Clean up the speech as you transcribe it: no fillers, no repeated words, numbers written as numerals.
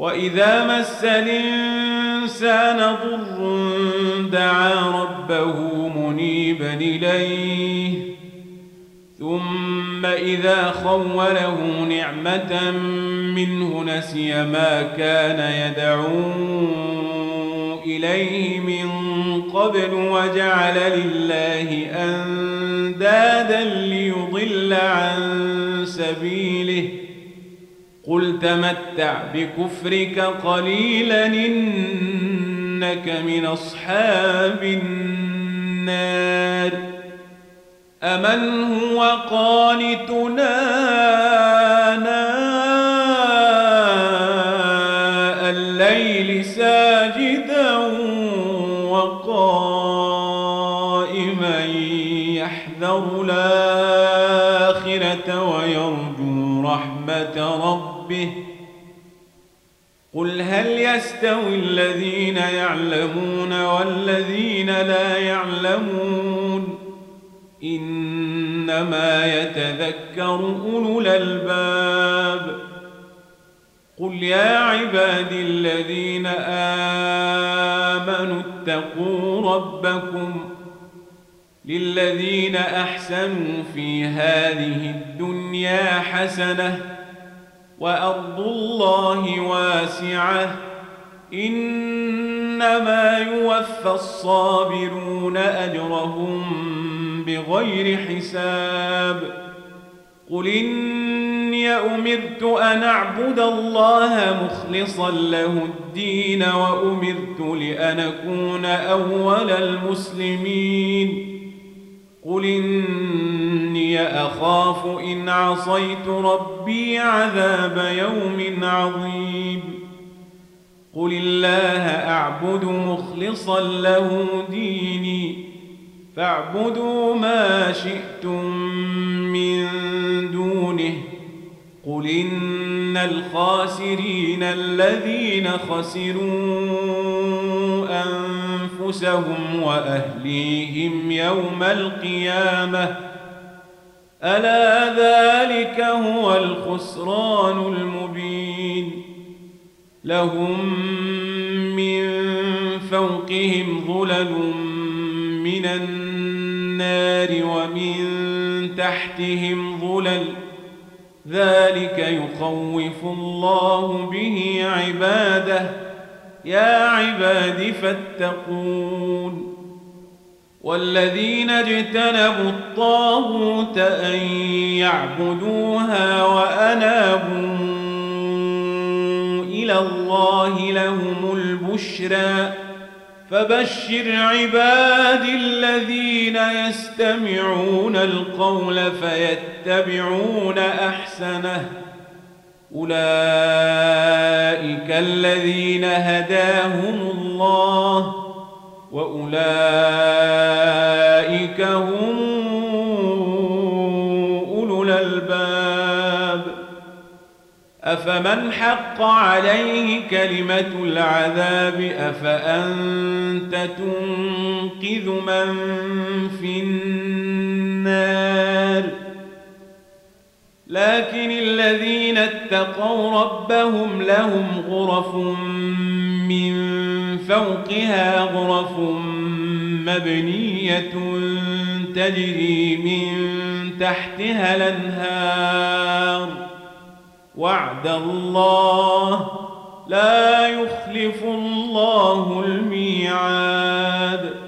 وإذا مس الإنسان ضر دعا ربه منيبا إليه ثم إذا خوله نعمة منه نسي ما كان يدعو إليه من قبل وجعل لله أندادا ليضل عن سبيله قل تمتع بكفرك قليلا إنك من أصحاب النار أمن هو قانتنا آناء الليل ساجدا وقائما يحذر الآخرة ويرجو رحمة ربه قل هل يستوي الذين يعلمون والذين لا يعلمون إنما يتذكر أولو الألباب قل يا عبادي الذين آمنوا اتقوا ربكم للذين أحسنوا في هذه الدنيا حسنة وأرض الله واسعة إنما يوفى الصابرون أجرهم بغير حساب قل إني أمرت أن أعبد الله مخلصا له الدين وأمرت لأن أكون أول المسلمين قل إني أخاف إن عصيت ربي عذاب يوم عظيم قل الله أعبد مخلصا له ديني فاعبدوا ما شئتم من دونه قل إن الخاسرين الذين خسروا أنفسهم وأهليهم يوم القيامة ألا ذلك هو الخسران المبين لهم من فوقهم ظلل من النار ومن تحتهم ظلل ذلك يخوف الله به عباده يا عباد فاتقون والذين اجتنبوا الطاغوت أن يعبدوها وأنابوا إلى الله لهم البشرى فبشر عبادي الذين يستمعون القول فيتبعون أحسنه أولئك الذين هداهم الله وأولئك هم أولو الألباب أفمن حق عليه كلمة العذاب أفأنت تنقذ من في النار لكن الذين اتقوا ربهم لهم غرف من فوقها غرف مبنية تجري من تحتها الأنهار وعد الله لا يخلف الله الميعاد